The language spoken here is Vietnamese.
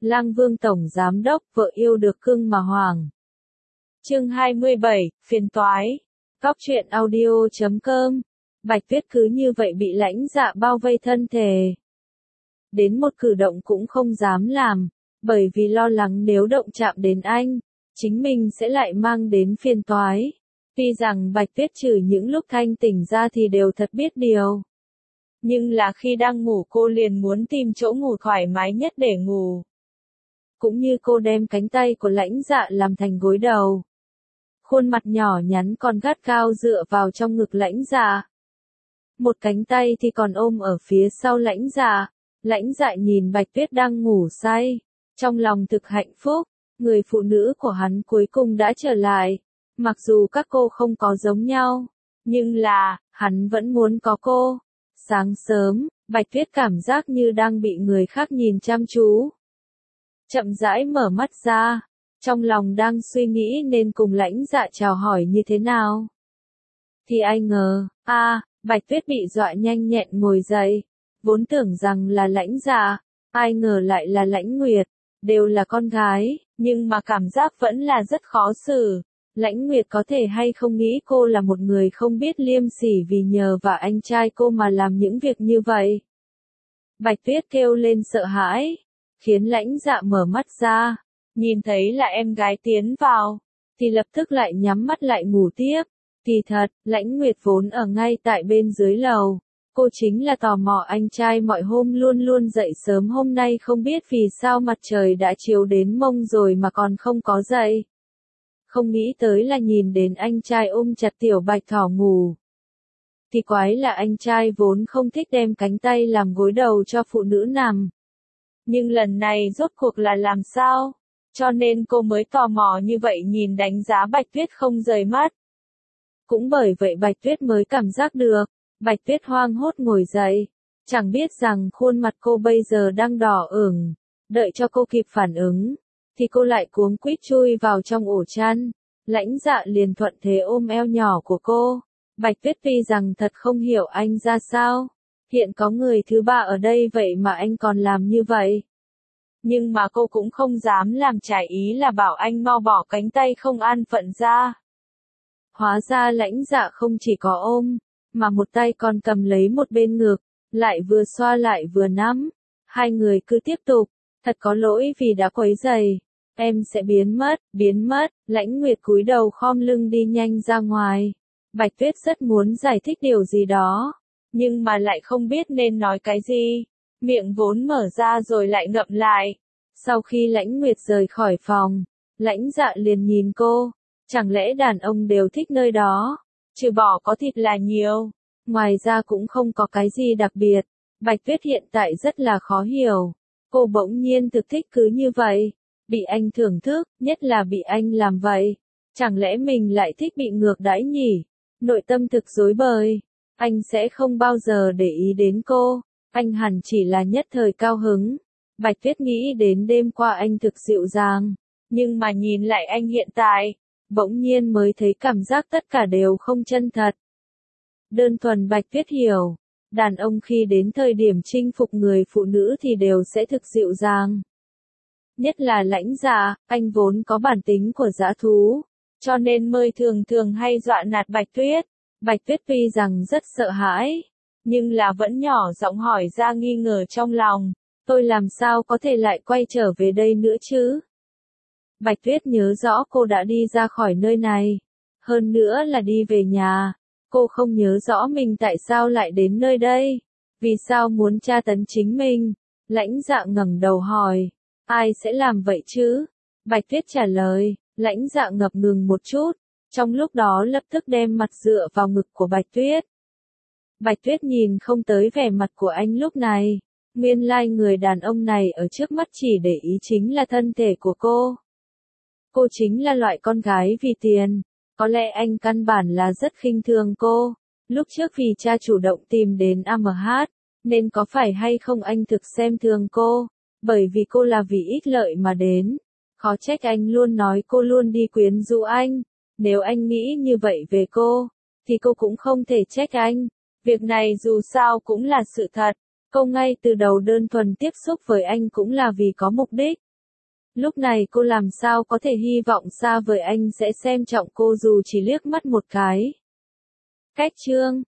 Lang Vương Tổng Giám Đốc, vợ yêu được cưng mà hoàng. Chương 27, phiền toái. Góc truyện audio.com. Bạch Tuyết cứ như vậy bị Lãnh Dạ bao vây thân thể. Đến một cử động cũng không dám làm, bởi vì lo lắng nếu động chạm đến anh, chính mình sẽ lại mang đến phiền toái. Tuy rằng Bạch Tuyết trừ những lúc thanh tỉnh ra thì đều thật biết điều. Nhưng là khi đang ngủ cô liền muốn tìm chỗ ngủ thoải mái nhất để ngủ. Cũng như cô đem cánh tay của Lãnh Dạ làm thành gối đầu. Khuôn mặt nhỏ nhắn còn gắt cao dựa vào trong ngực Lãnh Dạ. Một cánh tay thì còn ôm ở phía sau Lãnh Dạ. Lãnh Dạ nhìn Bạch Tuyết đang ngủ say, trong lòng thực hạnh phúc, người phụ nữ của hắn cuối cùng đã trở lại. Mặc dù các cô không có giống nhau, nhưng là, hắn vẫn muốn có cô. Sáng sớm, Bạch Tuyết cảm giác như đang bị người khác nhìn chăm chú. Chậm rãi mở mắt ra, trong lòng đang suy nghĩ nên cùng Lãnh Dạ chào hỏi như thế nào. Thì ai ngờ, Bạch Tuyết bị dọa nhanh nhẹn ngồi dậy, vốn tưởng rằng là Lãnh Dạ, ai ngờ lại là Lãnh Nguyệt, đều là con gái, nhưng mà cảm giác vẫn là rất khó xử. Lãnh Nguyệt có thể hay không nghĩ cô là một người không biết liêm sỉ vì nhờ và anh trai cô mà làm những việc như vậy. Bạch Tuyết kêu lên sợ hãi, khiến Lãnh Dạ mở mắt ra, nhìn thấy là em gái tiến vào, thì lập tức lại nhắm mắt lại ngủ tiếp. Kỳ thật, Lãnh Nguyệt vốn ở ngay tại bên dưới lầu, cô chính là tò mò anh trai mọi hôm luôn luôn dậy sớm, hôm nay không biết vì sao mặt trời đã chiếu đến mông rồi mà còn không có dậy. Không nghĩ tới là nhìn đến anh trai ôm chặt tiểu Bạch Thỏ ngủ. Thì quái là anh trai vốn không thích đem cánh tay làm gối đầu cho phụ nữ nằm. Nhưng lần này rốt cuộc là làm sao? Cho nên cô mới tò mò như vậy nhìn đánh giá Bạch Tuyết không rời mắt. Cũng bởi vậy Bạch Tuyết mới cảm giác được. Bạch Tuyết hoang hốt ngồi dậy. Chẳng biết rằng khuôn mặt cô bây giờ đang đỏ ửng. Đợi cho cô kịp phản ứng, thì cô lại cuống quýt chui vào trong ổ chăn. Lãnh Dạ liền thuận thế ôm eo nhỏ của cô. Bạch Tuyết tuy rằng thật không hiểu anh ra sao. Hiện có người thứ ba ở đây vậy mà anh còn làm như vậy. Nhưng mà cô cũng không dám làm trái ý là bảo anh mau bỏ cánh tay không an phận ra. Hóa ra Lãnh Dạ không chỉ có ôm, mà một tay còn cầm lấy một bên ngực, lại vừa xoa lại vừa nắm. Hai người cứ tiếp tục, thật có lỗi vì đã quấy rầy. Em sẽ biến mất, Lãnh Nguyệt cúi đầu khom lưng đi nhanh ra ngoài. Bạch Tuyết rất muốn giải thích điều gì đó, nhưng mà lại không biết nên nói cái gì. Miệng vốn mở ra rồi lại ngậm lại. Sau khi Lãnh Nguyệt rời khỏi phòng, Lãnh Dạ liền nhìn cô. Chẳng lẽ đàn ông đều thích nơi đó? Trừ bỏ có thịt là nhiều. Ngoài ra cũng không có cái gì đặc biệt. Bạch Tuyết hiện tại rất là khó hiểu. Cô bỗng nhiên thực thích cứ như vậy. Bị anh thưởng thức, nhất là bị anh làm vậy. Chẳng lẽ mình lại thích bị ngược đãi nhỉ? Nội tâm thực rối bời. Anh sẽ không bao giờ để ý đến cô. Anh hẳn chỉ là nhất thời cao hứng. Bạch Tuyết nghĩ đến đêm qua anh thực dịu dàng. Nhưng mà nhìn lại anh hiện tại, bỗng nhiên mới thấy cảm giác tất cả đều không chân thật. Đơn thuần Bạch Tuyết hiểu. Đàn ông khi đến thời điểm chinh phục người phụ nữ thì đều sẽ thực dịu dàng. Nhất là Lãnh Dạ, anh vốn có bản tính của dã thú, cho nên mới thường hay dọa nạt Bạch Tuyết. Bạch Tuyết tuy rằng rất sợ hãi, nhưng là vẫn nhỏ giọng hỏi ra nghi ngờ trong lòng. Tôi làm sao có thể lại quay trở về đây nữa chứ? Bạch Tuyết nhớ rõ cô đã đi ra khỏi nơi này. Hơn nữa là đi về nhà. Cô không nhớ rõ mình tại sao lại đến nơi đây. Vì sao muốn tra tấn chính mình? Lãnh Dạ ngẩng đầu hỏi. Ai sẽ làm vậy chứ? Bạch Tuyết trả lời. Lãnh Dạ ngập ngừng một chút. Trong lúc đó lập tức đem mặt dựa vào ngực của Bạch Tuyết. Bạch Tuyết nhìn không tới vẻ mặt của anh lúc này. Nguyên lai người đàn ông này ở trước mắt chỉ để ý chính là thân thể của cô. Cô chính là loại con gái vì tiền. Có lẽ anh căn bản là rất khinh thường cô. Lúc trước vì cha chủ động tìm đến AMH, nên có phải hay không anh thực xem thường cô. Bởi vì cô là vì ích lợi mà đến. Khó trách anh luôn nói cô luôn đi quyến rũ anh. Nếu anh nghĩ như vậy về cô, thì cô cũng không thể trách anh. Việc này dù sao cũng là sự thật. Cô ngay từ đầu đơn thuần tiếp xúc với anh cũng là vì có mục đích. Lúc này cô làm sao có thể hy vọng xa vời anh sẽ xem trọng cô dù chỉ liếc mắt một cái. Cách chương